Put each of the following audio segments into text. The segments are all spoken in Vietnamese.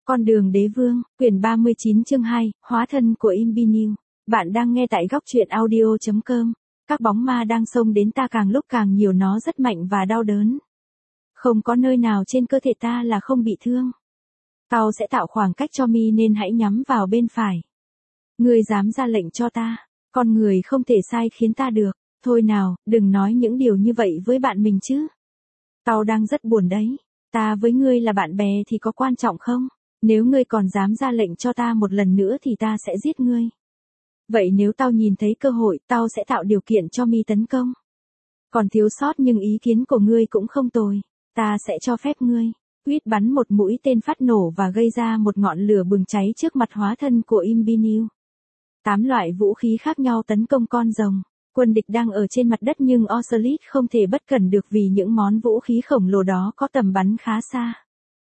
Con đường đế vương, quyển 39 chương 2, hóa thân của Imbiniu. Bạn đang nghe tại góc truyện audio.com. Các bóng ma đang xông đến ta càng lúc càng nhiều, nó rất mạnh và đau đớn. Không có nơi nào trên cơ thể ta là không bị thương. Tao sẽ tạo khoảng cách cho mi nên hãy nhắm vào bên phải. Ngươi dám ra lệnh cho ta, con người không thể sai khiến ta được. Thôi nào, đừng nói những điều như vậy với bạn mình chứ. Tao đang rất buồn đấy. Ta với ngươi là bạn bè thì có quan trọng không? Nếu ngươi còn dám ra lệnh cho ta một lần nữa thì ta sẽ giết ngươi. Vậy nếu tao nhìn thấy cơ hội, tao sẽ tạo điều kiện cho mi tấn công. Còn thiếu sót nhưng ý kiến của ngươi cũng không tồi. Ta sẽ cho phép ngươi. Huyết bắn một mũi tên phát nổ và gây ra một ngọn lửa bừng cháy trước mặt hóa thân của Imbiniu. 8 loại vũ khí khác nhau tấn công con rồng. Quân địch đang ở trên mặt đất nhưng Ocelit không thể bất cẩn được vì những món vũ khí khổng lồ đó có tầm bắn khá xa.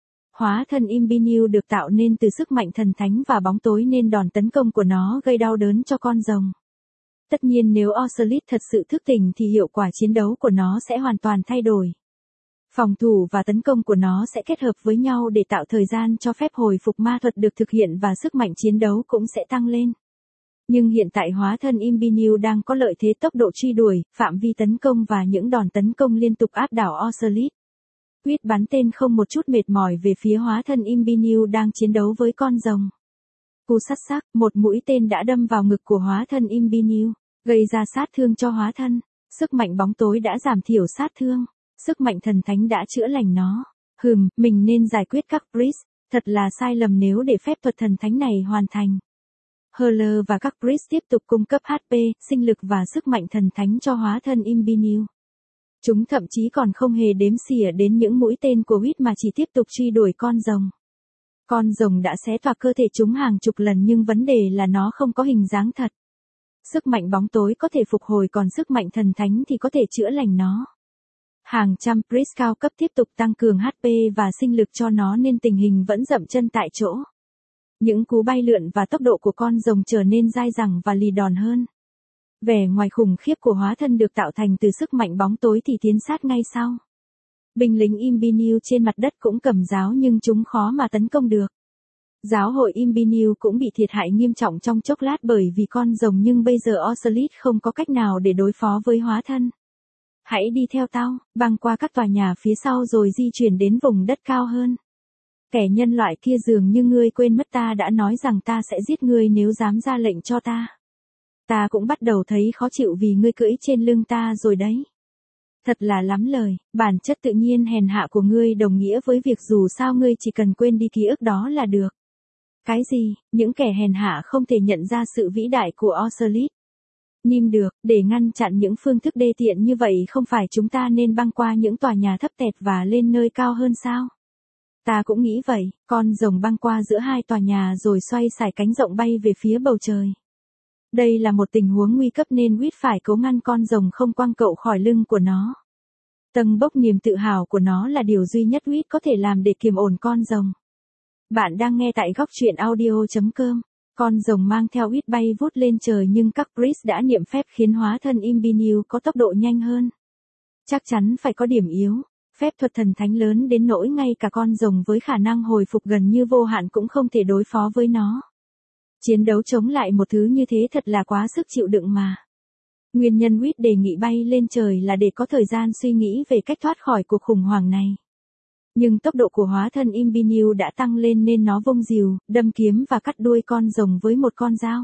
Hóa thân Imbiniu được tạo nên từ sức mạnh thần thánh và bóng tối nên đòn tấn công của nó gây đau đớn cho con rồng. Tất nhiên nếu Ocelit thật sự thức tỉnh thì hiệu quả chiến đấu của nó sẽ hoàn toàn thay đổi. Phòng thủ và tấn công của nó sẽ kết hợp với nhau để tạo thời gian cho phép hồi phục ma thuật được thực hiện và sức mạnh chiến đấu cũng sẽ tăng lên. Nhưng hiện tại hóa thân Imbiniu đang có lợi thế tốc độ truy đuổi, phạm vi tấn công và những đòn tấn công liên tục áp đảo Ocelit. Huyết bắn tên không một chút mệt mỏi về phía hóa thân Imbiniu đang chiến đấu với con rồng. Cú sắt sắc, một mũi tên đã đâm vào ngực của hóa thân Imbiniu, gây ra sát thương cho hóa thân. Sức mạnh bóng tối đã giảm thiểu sát thương, sức mạnh thần thánh đã chữa lành nó. Mình nên giải quyết các priest, thật là sai lầm nếu để phép thuật thần thánh này hoàn thành. Healer và các priest tiếp tục cung cấp HP, sinh lực và sức mạnh thần thánh cho hóa thân Imbiniu. Chúng thậm chí còn không hề đếm xỉa đến những mũi tên của Huyết mà chỉ tiếp tục truy đuổi con rồng. Con rồng đã xé toạc cơ thể chúng hàng chục lần nhưng vấn đề là nó không có hình dáng thật. Sức mạnh bóng tối có thể phục hồi còn sức mạnh thần thánh thì có thể chữa lành nó. Hàng trăm priest cao cấp tiếp tục tăng cường HP và sinh lực cho nó nên tình hình vẫn dậm chân tại chỗ. Những cú bay lượn và tốc độ của con rồng trở nên dai dẳng và lì đòn hơn. Vẻ ngoài khủng khiếp của hóa thân được tạo thành từ sức mạnh bóng tối thì tiến sát ngay sau. Binh lính Imbiniu trên mặt đất cũng cầm giáo nhưng chúng khó mà tấn công được. Giáo hội Imbiniu cũng bị thiệt hại nghiêm trọng trong chốc lát bởi vì con rồng nhưng bây giờ Ocelit không có cách nào để đối phó với hóa thân. Hãy đi theo tao, băng qua các tòa nhà phía sau rồi di chuyển đến vùng đất cao hơn. Kẻ nhân loại kia dường như ngươi quên mất ta đã nói rằng ta sẽ giết ngươi nếu dám ra lệnh cho ta. Ta cũng bắt đầu thấy khó chịu vì ngươi cưỡi trên lưng ta rồi đấy. Thật là lắm lời, bản chất tự nhiên hèn hạ của ngươi đồng nghĩa với việc dù sao ngươi chỉ cần quên đi ký ức đó là được. Cái gì, những kẻ hèn hạ không thể nhận ra sự vĩ đại của Ocelit. Được, để ngăn chặn những phương thức đê tiện như vậy không phải chúng ta nên băng qua những tòa nhà thấp tẹt và lên nơi cao hơn sao? Ta cũng nghĩ vậy, con rồng băng qua giữa hai tòa nhà rồi xoay sải cánh rộng bay về phía bầu trời. Đây là một tình huống nguy cấp nên Huyết phải cố ngăn con rồng không quăng cậu khỏi lưng của nó. Tầng bốc niềm tự hào của nó là điều duy nhất Huyết có thể làm để kiềm ổn con rồng. Bạn đang nghe tại góc truyện audio.com. Con rồng mang theo Huyết bay vút lên trời nhưng các priest đã niệm phép khiến hóa thân Imbiniu có tốc độ nhanh hơn. Chắc chắn phải có điểm yếu. Phép thuật thần thánh lớn đến nỗi ngay cả con rồng với khả năng hồi phục gần như vô hạn cũng không thể đối phó với nó. Chiến đấu chống lại một thứ như thế thật là quá sức chịu đựng mà. Nguyên nhân Huyết đề nghị bay lên trời là để có thời gian suy nghĩ về cách thoát khỏi cuộc khủng hoảng này. Nhưng tốc độ của hóa thân Imbiniu đã tăng lên nên nó vung rìu, đâm kiếm và cắt đuôi con rồng với một con dao.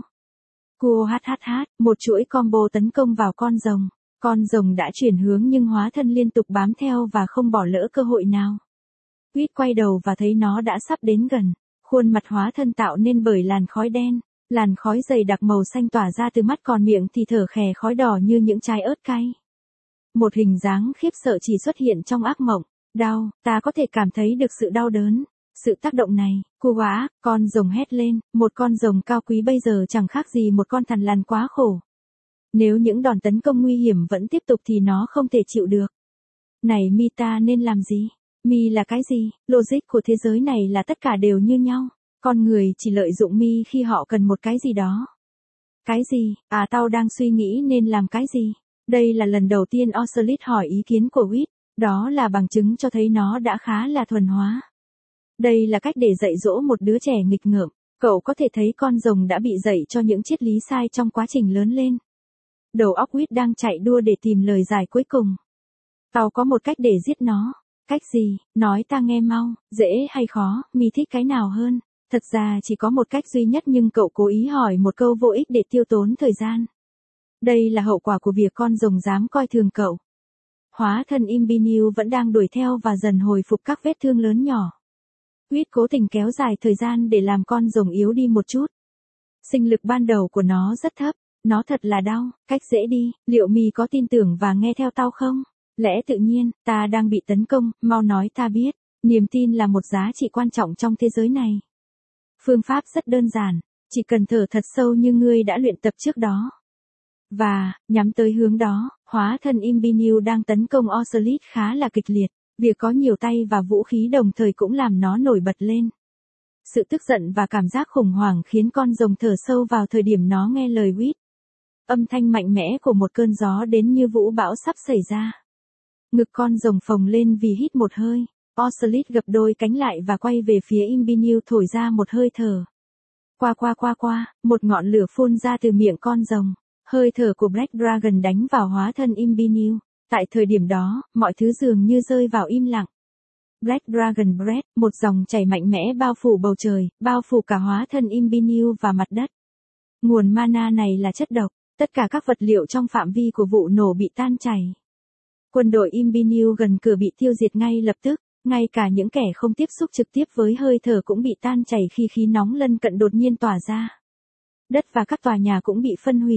Một chuỗi combo tấn công vào con rồng. Con rồng đã chuyển hướng nhưng hóa thân liên tục bám theo và không bỏ lỡ cơ hội nào. Huyết quay đầu và thấy nó đã sắp đến gần. Khuôn mặt hóa thân tạo nên bởi làn khói đen, làn khói dày đặc màu xanh tỏa ra từ mắt còn miệng thì thở khè khói đỏ như những trái ớt cay. Một hình dáng khiếp sợ chỉ xuất hiện trong ác mộng. Đau, ta có thể cảm thấy được sự đau đớn. Sự tác động này, con rồng hét lên, một con rồng cao quý bây giờ chẳng khác gì một con thằn lằn quá khổ. Nếu những đòn tấn công nguy hiểm vẫn tiếp tục thì nó không thể chịu được. Này mi, ta nên làm gì? Mi là cái gì? Logic của thế giới này là tất cả đều như nhau. Con người chỉ lợi dụng mi khi họ cần một cái gì đó. Cái gì? Tao đang suy nghĩ nên làm cái gì? Đây là lần đầu tiên Ocelit hỏi ý kiến của Huyết. Đó là bằng chứng cho thấy nó đã khá là thuần hóa. Đây là cách để dạy dỗ một đứa trẻ nghịch ngợm. Cậu có thể thấy con rồng đã bị dạy cho những triết lý sai trong quá trình lớn lên. Đầu óc Whit đang chạy đua để tìm lời giải cuối cùng. Tao có một cách để giết nó. Cách gì? Nói ta nghe mau, dễ hay khó, mi thích cái nào hơn? Thật ra chỉ có một cách duy nhất nhưng cậu cố ý hỏi một câu vô ích để tiêu tốn thời gian. Đây là hậu quả của việc con rồng dám coi thường cậu. Hóa thân Imbiniu vẫn đang đuổi theo và dần hồi phục các vết thương lớn nhỏ. Whit cố tình kéo dài thời gian để làm con rồng yếu đi một chút. Sinh lực ban đầu của nó rất thấp, nó thật là đau, cách dễ đi, liệu mì có tin tưởng và nghe theo tao không? Lẽ tự nhiên, ta đang bị tấn công, mau nói ta biết, niềm tin là một giá trị quan trọng trong thế giới này. Phương pháp rất đơn giản, chỉ cần thở thật sâu như ngươi đã luyện tập trước đó. Và, nhắm tới hướng đó, hóa thân Imbiniu đang tấn công Ocelit khá là kịch liệt, việc có nhiều tay và vũ khí đồng thời cũng làm nó nổi bật lên. Sự tức giận và cảm giác khủng hoảng khiến con rồng thở sâu vào thời điểm nó nghe lời Whit. Âm thanh mạnh mẽ của một cơn gió đến như vũ bão sắp xảy ra. Ngực con rồng phồng lên vì hít một hơi. Ocelit gập đôi cánh lại và quay về phía Imbiniu thổi ra một hơi thở. Qua, một ngọn lửa phun ra từ miệng con rồng. Hơi thở của Black Dragon đánh vào hóa thân Imbiniu. Tại thời điểm đó, mọi thứ dường như rơi vào im lặng. Black Dragon Breath, một dòng chảy mạnh mẽ bao phủ bầu trời, bao phủ cả hóa thân Imbiniu và mặt đất. Nguồn mana này là chất độc, tất cả các vật liệu trong phạm vi của vụ nổ bị tan chảy. Quân đội Imbiniu gần cửa bị tiêu diệt ngay lập tức, ngay cả những kẻ không tiếp xúc trực tiếp với hơi thở cũng bị tan chảy khi khí nóng lân cận đột nhiên tỏa ra. Đất và các tòa nhà cũng bị phân hủy.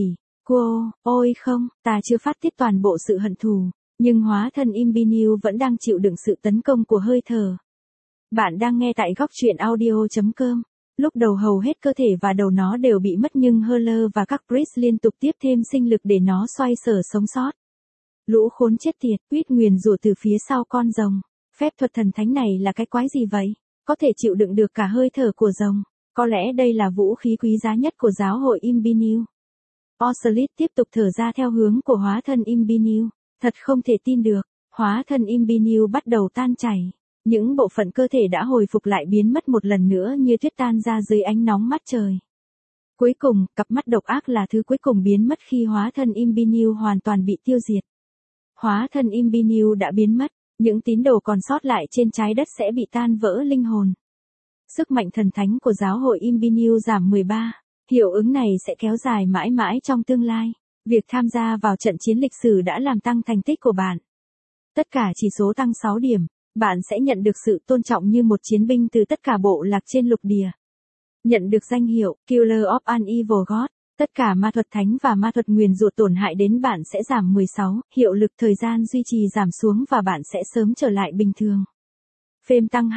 Ôi không, ta chưa phát tiết toàn bộ sự hận thù, nhưng hóa thân Imbiniu vẫn đang chịu đựng sự tấn công của hơi thở. Bạn đang nghe tại góc truyện audio.com. Lúc đầu hầu hết cơ thể và đầu nó đều bị mất nhưng Healer và các priest liên tục tiếp thêm sinh lực để nó xoay sở sống sót. Lũ khốn chết tiệt, Whit nguyền rủa từ phía sau con rồng. Phép thuật thần thánh này là cái quái gì vậy? Có thể chịu đựng được cả hơi thở của rồng. Có lẽ đây là vũ khí quý giá nhất của giáo hội Imbiniu. Ocelit tiếp tục thở ra theo hướng của hóa thân Imbiniu. Thật không thể tin được, hóa thân Imbiniu bắt đầu tan chảy. Những bộ phận cơ thể đã hồi phục lại biến mất một lần nữa như tuyết tan ra dưới ánh nóng mắt trời. Cuối cùng, cặp mắt độc ác là thứ cuối cùng biến mất khi hóa thân Imbiniu hoàn toàn bị tiêu diệt. Hóa thân Imbiniu đã biến mất, những tín đồ còn sót lại trên trái đất sẽ bị tan vỡ linh hồn. Sức mạnh thần thánh của giáo hội Imbiniu giảm 13, hiệu ứng này sẽ kéo dài mãi mãi trong tương lai. Việc tham gia vào trận chiến lịch sử đã làm tăng thành tích của bạn. Tất cả chỉ số tăng 6 điểm, bạn sẽ nhận được sự tôn trọng như một chiến binh từ tất cả bộ lạc trên lục địa. Nhận được danh hiệu Killer of an Evil God, tất cả ma thuật thánh và ma thuật nguyền rủa tổn hại đến bạn sẽ giảm 16, hiệu lực thời gian duy trì giảm xuống và bạn sẽ sớm trở lại bình thường. Phêm tăng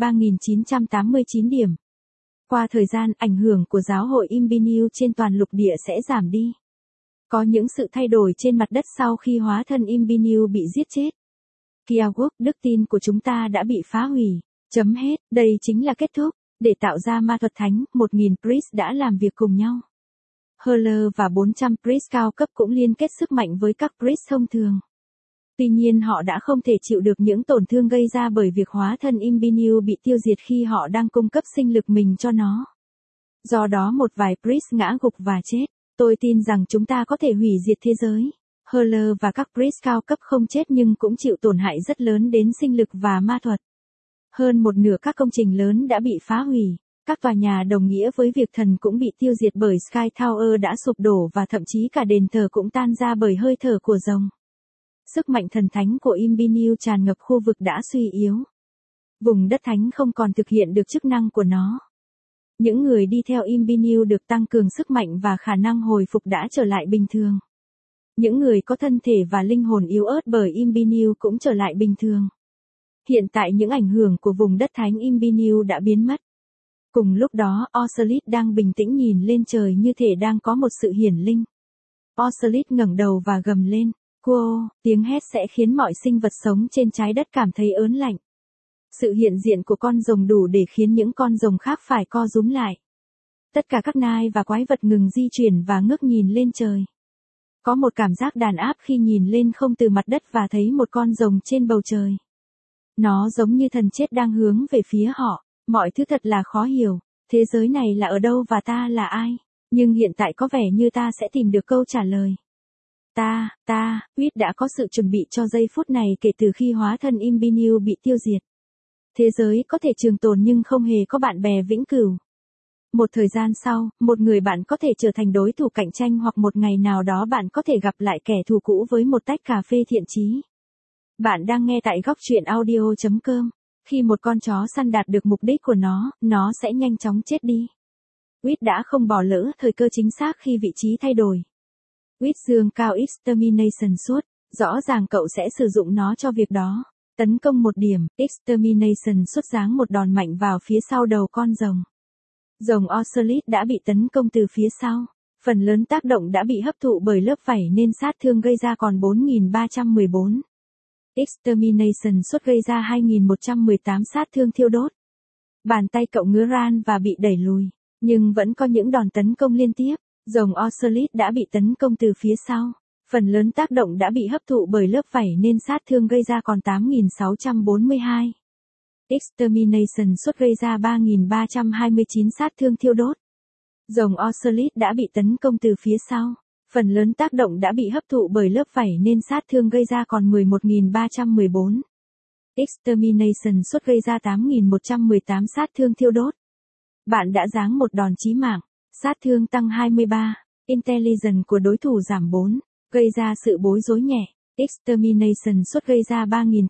23.989 điểm. Qua thời gian, ảnh hưởng của giáo hội Imbiniu trên toàn lục địa sẽ giảm đi. Có những sự thay đổi trên mặt đất sau khi hóa thân Imbiniu bị giết chết. Kiawork, đức tin của chúng ta đã bị phá hủy. Chấm hết, đây chính là kết thúc. Để tạo ra ma thuật thánh, 1.000 priest đã làm việc cùng nhau. Healer và 400 priest cao cấp cũng liên kết sức mạnh với các priest thông thường. Tuy nhiên họ đã không thể chịu được những tổn thương gây ra bởi việc hóa thân Imbiniu bị tiêu diệt khi họ đang cung cấp sinh lực mình cho nó. Do đó một vài priest ngã gục và chết. Tôi tin rằng chúng ta có thể hủy diệt thế giới. Healer và các priest cao cấp không chết nhưng cũng chịu tổn hại rất lớn đến sinh lực và ma thuật. Hơn một nửa các công trình lớn đã bị phá hủy. Các tòa nhà đồng nghĩa với việc thần cũng bị tiêu diệt bởi Sky Tower đã sụp đổ và thậm chí cả đền thờ cũng tan ra bởi hơi thở của rồng. Sức mạnh thần thánh của Imbiniu tràn ngập khu vực đã suy yếu. Vùng đất thánh không còn thực hiện được chức năng của nó. Những người đi theo Imbiniu được tăng cường sức mạnh và khả năng hồi phục đã trở lại bình thường. Những người có thân thể và linh hồn yếu ớt bởi Imbiniu cũng trở lại bình thường. Hiện tại những ảnh hưởng của vùng đất thánh Imbiniu đã biến mất. Cùng lúc đó, Ocelit đang bình tĩnh nhìn lên trời như thể đang có một sự hiển linh. Ocelit ngẩng đầu và gầm lên. Tiếng hét sẽ khiến mọi sinh vật sống trên trái đất cảm thấy ớn lạnh. Sự hiện diện của con rồng đủ để khiến những con rồng khác phải co rúm lại. Tất cả các nai và quái vật ngừng di chuyển và ngước nhìn lên trời. Có một cảm giác đàn áp khi nhìn lên không từ mặt đất và thấy một con rồng trên bầu trời. Nó giống như thần chết đang hướng về phía họ. Mọi thứ thật là khó hiểu, thế giới này là ở đâu và ta là ai? Nhưng hiện tại có vẻ như ta sẽ tìm được câu trả lời. Huyết đã có sự chuẩn bị cho giây phút này kể từ khi hóa thân Imbiniu bị tiêu diệt. Thế giới có thể trường tồn nhưng không hề có bạn bè vĩnh cửu. Một thời gian sau, một người bạn có thể trở thành đối thủ cạnh tranh hoặc một ngày nào đó bạn có thể gặp lại kẻ thù cũ với một tách cà phê thiện chí. Bạn đang nghe tại góc truyện audio.com. Khi một con chó săn đạt được mục đích của nó sẽ nhanh chóng chết đi. Huyết đã không bỏ lỡ thời cơ chính xác khi vị trí thay đổi. Huyết dương cao Extermination suốt, rõ ràng cậu sẽ sử dụng nó cho việc đó. Tấn công một điểm, Extermination xuất giáng một đòn mạnh vào phía sau đầu con rồng. Rồng Ocelot đã bị tấn công từ phía sau. Phần lớn tác động đã bị hấp thụ bởi lớp vảy nên sát thương gây ra còn 4.314. Extermination suốt gây ra 2.118 sát thương thiêu đốt. Bàn tay cậu ngứa ran và bị đẩy lùi, nhưng vẫn có những đòn tấn công liên tiếp. Rồng Ocelot đã bị tấn công từ phía sau. Phần lớn tác động đã bị hấp thụ bởi lớp vảy nên sát thương gây ra còn 8.642. Extermination suốt gây ra 3.329 sát thương thiêu đốt. Rồng Ocelot đã bị tấn công từ phía sau. Phần lớn tác động đã bị hấp thụ bởi lớp vảy nên sát thương gây ra còn 11.314. Extermination suốt gây ra 8.118 sát thương thiêu đốt. Bạn đã giáng một đòn chí mạng. Sát thương tăng 23. Intelligence của đối thủ giảm 4. Gây ra sự bối rối nhẹ. Extermination suốt gây ra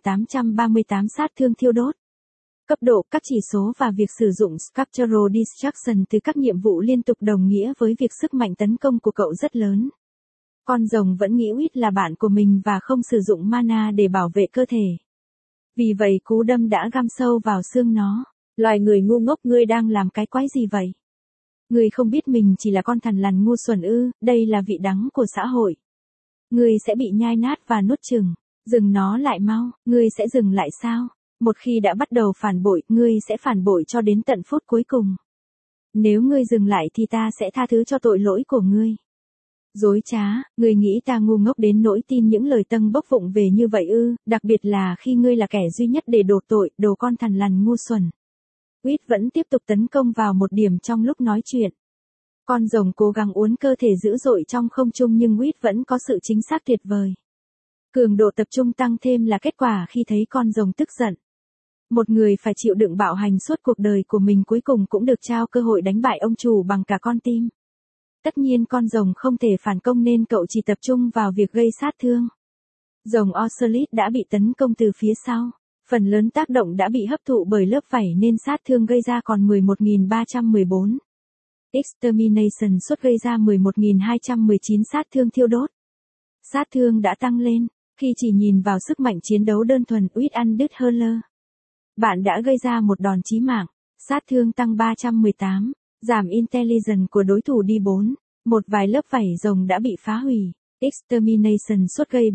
3.838 sát thương thiêu đốt. Cấp độ các chỉ số và việc sử dụng Sculptural Destruction từ các nhiệm vụ liên tục đồng nghĩa với việc sức mạnh tấn công của cậu rất lớn. Con rồng vẫn nghĩ Huyết là bạn của mình và không sử dụng mana để bảo vệ cơ thể. Vì vậy cú đâm đã găm sâu vào xương nó. Loài người ngu ngốc, ngươi đang làm cái quái gì vậy? Ngươi không biết mình chỉ là con thằn lằn ngu xuẩn ư? Đây là vị đắng của xã hội. Ngươi sẽ bị nhai nát và nuốt chửng. Dừng nó lại mau. Ngươi sẽ dừng lại sao? Một khi đã bắt đầu phản bội, ngươi sẽ phản bội cho đến tận phút cuối cùng. Nếu ngươi dừng lại thì ta sẽ tha thứ cho tội lỗi của ngươi. Dối trá, ngươi nghĩ ta ngu ngốc đến nỗi tin những lời tâng bốc vụng về như vậy ư? Đặc biệt là khi ngươi là kẻ duy nhất để đổ tội, đồ con thằn lằn ngu xuẩn. Huyết vẫn tiếp tục tấn công vào một điểm trong lúc nói chuyện. Con rồng cố gắng uốn cơ thể dữ dội trong không trung nhưng Huyết vẫn có sự chính xác tuyệt vời. Cường độ tập trung tăng thêm là kết quả khi thấy con rồng tức giận. Một người phải chịu đựng bạo hành suốt cuộc đời của mình cuối cùng cũng được trao cơ hội đánh bại ông chủ bằng cả con tim. Tất nhiên con rồng không thể phản công nên cậu chỉ tập trung vào việc gây sát thương. Rồng Ocelot đã bị tấn công từ phía sau. Phần lớn tác động đã bị hấp thụ bởi lớp vảy nên sát thương gây ra còn 11.314. Extermination suốt gây ra 11.219 sát thương thiêu đốt. Sát thương đã tăng lên, khi chỉ nhìn vào sức mạnh chiến đấu đơn thuần Huyết ăn đứt hơ lơ. Bạn đã gây ra một đòn chí mạng, sát thương tăng 318, giảm intelligence của đối thủ đi 4, một vài lớp vảy rồng đã bị phá hủy. Extermination suốt gây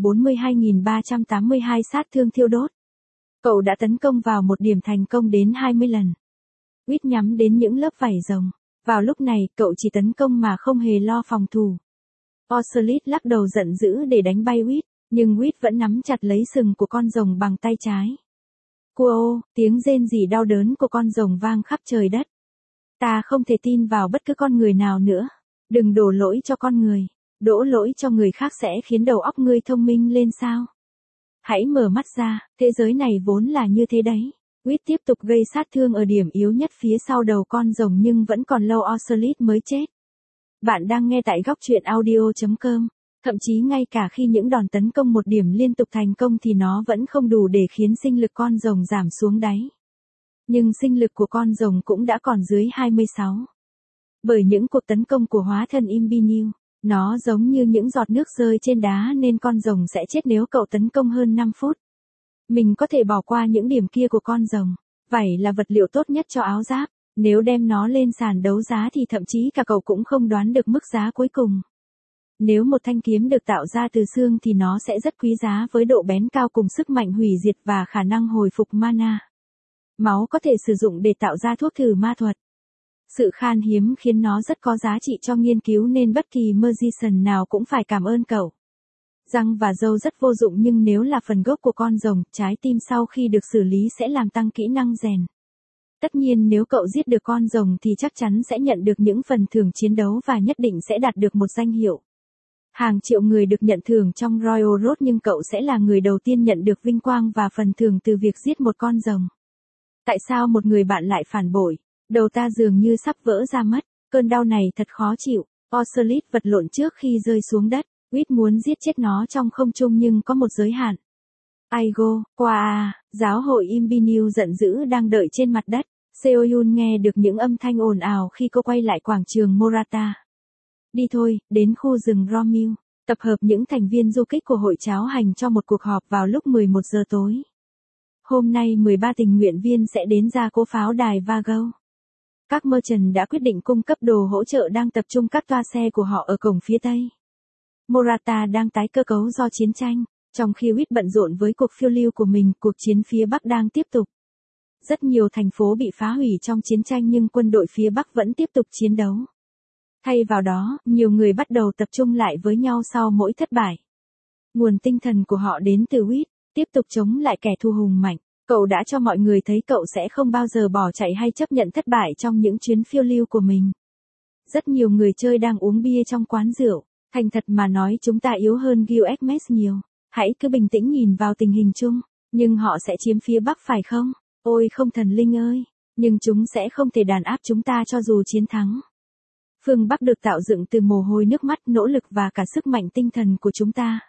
42.382 sát thương thiêu đốt. Cậu đã tấn công vào một điểm thành công đến 20 lần. Huyết nhắm đến những lớp vảy rồng. Vào lúc này, cậu chỉ tấn công mà không hề lo phòng thủ. Ocelot lắc đầu giận dữ để đánh bay Huyết, nhưng Huyết vẫn nắm chặt lấy sừng của con rồng bằng tay trái. Cuô, tiếng rên rỉ đau đớn của con rồng vang khắp trời đất. Ta không thể tin vào bất cứ con người nào nữa. Đừng đổ lỗi cho con người. Đổ lỗi cho người khác sẽ khiến đầu óc ngươi thông minh lên sao? Hãy mở mắt ra, thế giới này vốn là như thế đấy. Huyết tiếp tục gây sát thương ở điểm yếu nhất phía sau đầu con rồng nhưng vẫn còn lâu Ocelot mới chết. Bạn đang nghe tại góc truyện audio.com. Thậm chí ngay cả khi những đòn tấn công một điểm liên tục thành công thì nó vẫn không đủ để khiến sinh lực con rồng giảm xuống đáy. Nhưng sinh lực của con rồng cũng đã còn dưới 26. Bởi những cuộc tấn công của hóa thân Imbiniu, nó giống như những giọt nước rơi trên đá nên con rồng sẽ chết nếu cậu tấn công hơn 5 phút. Mình có thể bỏ qua những điểm kia của con rồng. Vảy là vật liệu tốt nhất cho áo giáp. Nếu đem nó lên sàn đấu giá thì thậm chí cả cậu cũng không đoán được mức giá cuối cùng. Nếu một thanh kiếm được tạo ra từ xương thì nó sẽ rất quý giá với độ bén cao cùng sức mạnh hủy diệt và khả năng hồi phục mana. Máu có thể sử dụng để tạo ra thuốc thử ma thuật. Sự khan hiếm khiến nó rất có giá trị cho nghiên cứu nên bất kỳ magician nào cũng phải cảm ơn cậu. Răng và râu rất vô dụng nhưng nếu là phần gốc của con rồng, trái tim sau khi được xử lý sẽ làm tăng kỹ năng rèn. Tất nhiên nếu cậu giết được con rồng thì chắc chắn sẽ nhận được những phần thưởng chiến đấu và nhất định sẽ đạt được một danh hiệu. Hàng triệu người được nhận thưởng trong Royal Road nhưng cậu sẽ là người đầu tiên nhận được vinh quang và phần thưởng từ việc giết một con rồng. Tại sao một người bạn lại phản bội? Đầu ta dường như sắp vỡ ra mất. Cơn đau này thật khó chịu. Ocelot vật lộn trước khi rơi xuống đất. Whit muốn giết chết nó trong không trung nhưng có một giới hạn. Aigo, qua giáo hội Imbiniu giận dữ đang đợi trên mặt đất. Seoyun nghe được những âm thanh ồn ào khi cô quay lại quảng trường Morata. Đi thôi, đến khu rừng Romeo. Tập hợp những thành viên du kích của hội cháo hành cho một cuộc họp vào lúc 11 giờ tối. Hôm nay 13 tình nguyện viên sẽ đến ra cố pháo đài Vago. Các merchant đã quyết định cung cấp đồ hỗ trợ đang tập trung các toa xe của họ ở cổng phía Tây. Morata đang tái cơ cấu do chiến tranh, trong khi Whit bận rộn với cuộc phiêu lưu của mình, cuộc chiến phía Bắc đang tiếp tục. Rất nhiều thành phố bị phá hủy trong chiến tranh nhưng quân đội phía Bắc vẫn tiếp tục chiến đấu. Thay vào đó, nhiều người bắt đầu tập trung lại với nhau sau mỗi thất bại. Nguồn tinh thần của họ đến từ Whit, tiếp tục chống lại kẻ thù hùng mạnh. Cậu đã cho mọi người thấy cậu sẽ không bao giờ bỏ chạy hay chấp nhận thất bại trong những chuyến phiêu lưu của mình. Rất nhiều người chơi đang uống bia trong quán rượu. Thành thật mà nói chúng ta yếu hơn Gilgamesh nhiều. Hãy cứ bình tĩnh nhìn vào tình hình chung. Nhưng họ sẽ chiếm phía Bắc phải không? Ôi không thần linh ơi! Nhưng chúng sẽ không thể đàn áp chúng ta cho dù chiến thắng. Phương Bắc được tạo dựng từ mồ hôi nước mắt, nỗ lực và cả sức mạnh tinh thần của chúng ta.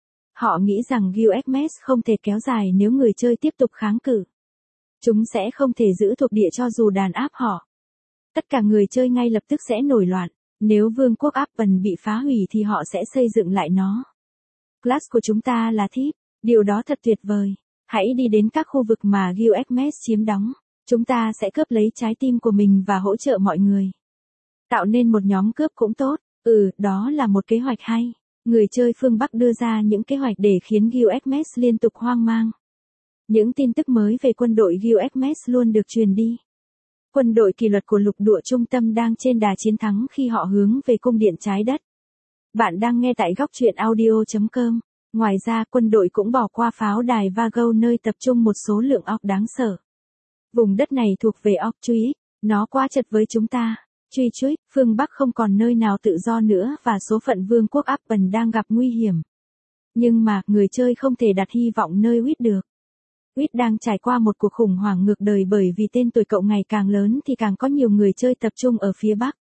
Họ nghĩ rằng Gilgamesh không thể kéo dài nếu người chơi tiếp tục kháng cự. Chúng sẽ không thể giữ thuộc địa cho dù đàn áp họ. Tất cả người chơi ngay lập tức sẽ nổi loạn. Nếu vương quốc Appen bị phá hủy thì họ sẽ xây dựng lại nó. Class của chúng ta là Thief. Điều đó thật tuyệt vời. Hãy đi đến các khu vực mà Gilgamesh chiếm đóng. Chúng ta sẽ cướp lấy trái tim của mình và hỗ trợ mọi người. Tạo nên một nhóm cướp cũng tốt. Đó là một kế hoạch hay. Người chơi phương Bắc đưa ra những kế hoạch để khiến Gilgamesh liên tục hoang mang. Những tin tức mới về quân đội Gilgamesh luôn được truyền đi. Quân đội kỷ luật của lục địa trung tâm đang trên đà chiến thắng khi họ hướng về cung điện trái đất. Bạn đang nghe tại góc truyện audio.com. Ngoài ra quân đội cũng bỏ qua pháo đài Vago nơi tập trung một số lượng óc đáng sợ. Vùng đất này thuộc về óc truy, nó quá chật với chúng ta. Truy chuối, phương Bắc không còn nơi nào tự do nữa và số phận vương quốc Appen đang gặp nguy hiểm. Nhưng mà, người chơi không thể đặt hy vọng nơi Whit được. Whit đang trải qua một cuộc khủng hoảng ngược đời bởi vì tên tuổi cậu ngày càng lớn thì càng có nhiều người chơi tập trung ở phía Bắc.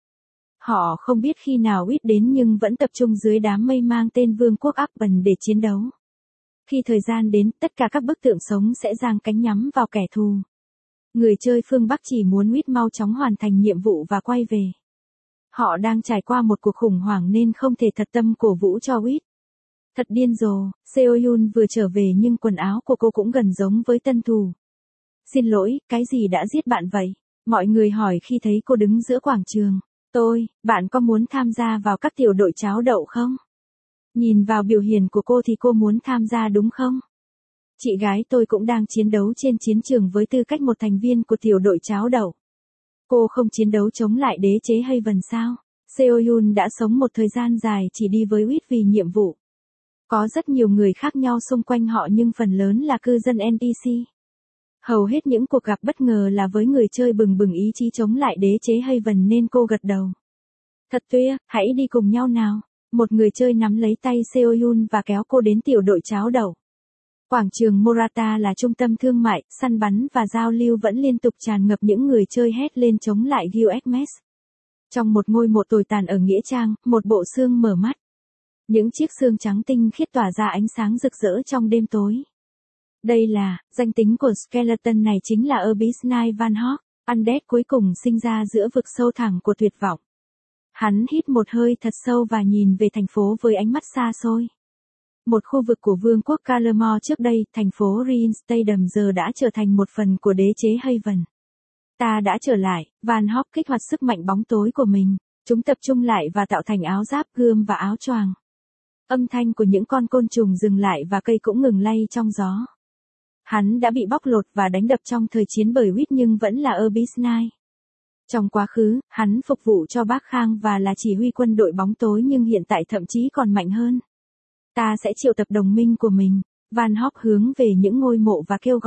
Họ không biết khi nào Whit đến nhưng vẫn tập trung dưới đám mây mang tên vương quốc Appen để chiến đấu. Khi thời gian đến, tất cả các bức tượng sống sẽ giang cánh nhắm vào kẻ thù. Người chơi phương Bắc chỉ muốn Whit mau chóng hoàn thành nhiệm vụ và quay về. Họ đang trải qua một cuộc khủng hoảng nên không thể thật tâm cổ vũ cho Whit. Thật điên rồ, Seoyun vừa trở về nhưng quần áo của cô cũng gần giống với tân thù. Xin lỗi, cái gì đã giết bạn vậy? Mọi người hỏi khi thấy cô đứng giữa quảng trường. Bạn có muốn tham gia vào các tiểu đội cháo đậu không? Nhìn vào biểu hiện của cô thì cô muốn tham gia đúng không? Chị gái tôi cũng đang chiến đấu trên chiến trường với tư cách một thành viên của tiểu đội cháo đậu. Cô không chiến đấu chống lại đế chế Haven sao? Seoyun đã sống một thời gian dài chỉ đi với Whit vì nhiệm vụ. Có rất nhiều người khác nhau xung quanh họ nhưng phần lớn là cư dân NPC. Hầu hết những cuộc gặp bất ngờ là với người chơi bừng bừng ý chí chống lại đế chế Haven nên cô gật đầu. Thật tuyệt, hãy đi cùng nhau nào. Một người chơi nắm lấy tay Seoyun và kéo cô đến tiểu đội cháo đậu. Quảng trường Morata là trung tâm thương mại, săn bắn và giao lưu vẫn liên tục tràn ngập những người chơi hét lên chống lại Gilgamesh. Trong một ngôi mộ tồi tàn ở Nghĩa Trang, một bộ xương mở mắt. Những chiếc xương trắng tinh khiết tỏa ra ánh sáng rực rỡ trong đêm tối. Đây là, danh tính của skeleton này chính là Abyss Knight Van Hawk, undead cuối cùng sinh ra giữa vực sâu thẳm của tuyệt vọng. Hắn hít một hơi thật sâu và nhìn về thành phố với ánh mắt xa xôi. Một khu vực của vương quốc Calamore trước đây, thành phố Reinstatum giờ đã trở thành một phần của đế chế Haven. Ta đã trở lại, Van Hawk kích hoạt sức mạnh bóng tối của mình. Chúng tập trung lại và tạo thành áo giáp gươm và áo choàng. Âm thanh của những con côn trùng dừng lại và cây cũng ngừng lay trong gió. Hắn đã bị bóc lột và đánh đập trong thời chiến bởi Whit nhưng vẫn là Abyss Knight. Trong quá khứ, hắn phục vụ cho Bác Khang và là chỉ huy quân đội bóng tối nhưng hiện tại thậm chí còn mạnh hơn. Ta sẽ triệu tập đồng minh của mình. Van Hawk hướng về những ngôi mộ và kêu gọi.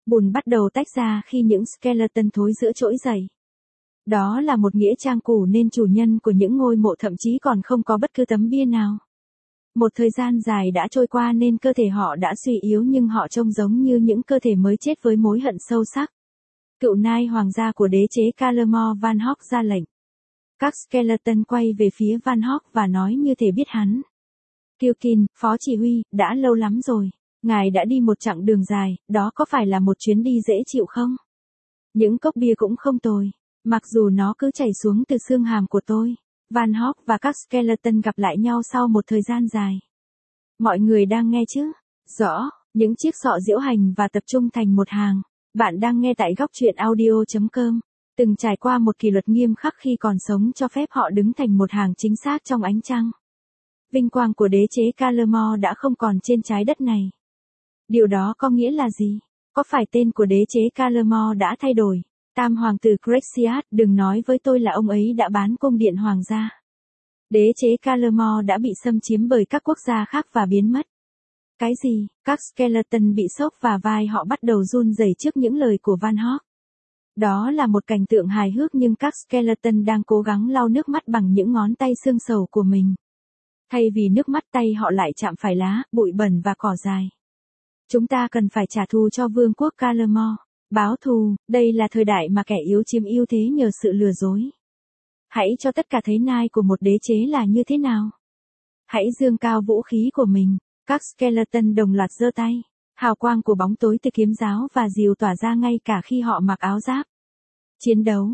Bùn bắt đầu tách ra khi những skeleton thối rữa trỗi dậy. Đó là một nghĩa trang cũ nên chủ nhân của những ngôi mộ thậm chí còn không có bất cứ tấm bia nào. Một thời gian dài đã trôi qua nên cơ thể họ đã suy yếu nhưng họ trông giống như những cơ thể mới chết với mối hận sâu sắc. Cựu nai hoàng gia của đế chế Calamore Van Hock ra lệnh. Các skeleton quay về phía Van Hock và nói như thể biết hắn. Kilkin, phó chỉ huy, đã lâu lắm rồi. Ngài đã đi một chặng đường dài, đó có phải là một chuyến đi dễ chịu không? Những cốc bia cũng không tồi, mặc dù nó cứ chảy xuống từ xương hàm của tôi. Van Hock và các skeleton gặp lại nhau sau một thời gian dài. Mọi người đang nghe chứ? Rõ, những chiếc sọ diễu hành và tập trung thành một hàng. Bạn đang nghe tại góc truyện audio.com. Từng trải qua một kỷ luật nghiêm khắc khi còn sống cho phép họ đứng thành một hàng chính xác trong ánh trăng. Vinh quang của đế chế Calamore đã không còn trên trái đất này. Điều đó có nghĩa là gì? Có phải tên của đế chế Calamore đã thay đổi? Tam hoàng tử Grexias, đừng nói với tôi là ông ấy đã bán cung điện hoàng gia. Đế chế Calamore đã bị xâm chiếm bởi các quốc gia khác và biến mất. Cái gì? Các skeleton bị sốc và vai họ bắt đầu run rẩy trước những lời của Van Hock. Đó là một cảnh tượng hài hước nhưng các skeleton đang cố gắng lau nước mắt bằng những ngón tay xương sầu của mình. Thay vì nước mắt tay họ lại chạm phải lá, bụi bẩn và cỏ dài. Chúng ta cần phải trả thù cho vương quốc Calamore. Báo thù, đây là thời đại mà kẻ yếu chiếm ưu thế nhờ sự lừa dối. Hãy cho tất cả thấy nai của một đế chế là như thế nào. Hãy dương cao vũ khí của mình. Các skeleton đồng loạt giơ tay. Hào quang của bóng tối từ kiếm giáo và rìu tỏa ra ngay cả khi họ mặc áo giáp. Chiến đấu,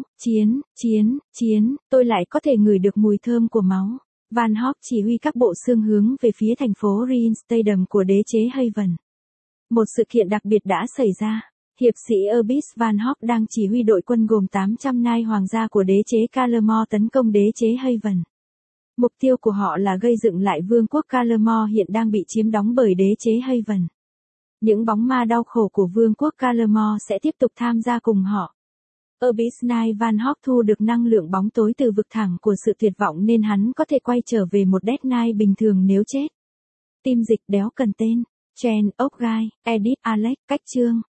chiến, tôi lại có thể ngửi được mùi thơm của máu. Van Hock chỉ huy các bộ xương hướng về phía thành phố Reinstaden của đế chế Haven. Một sự kiện đặc biệt đã xảy ra. Hiệp sĩ Urbis Van Hock đang chỉ huy đội quân gồm 800 nai hoàng gia của đế chế Calamore tấn công đế chế Haven. Mục tiêu của họ là gây dựng lại vương quốc Calamore hiện đang bị chiếm đóng bởi đế chế Haven. Những bóng ma đau khổ của vương quốc Calamore sẽ tiếp tục tham gia cùng họ. Urbis Nai Van Hock thu được năng lượng bóng tối từ vực thẳm của sự tuyệt vọng nên hắn có thể quay trở về một Death Knight bình thường nếu chết. Tim dịch đéo cần tên. Chen, Ốc Gai, Edith, Alex, cách chương.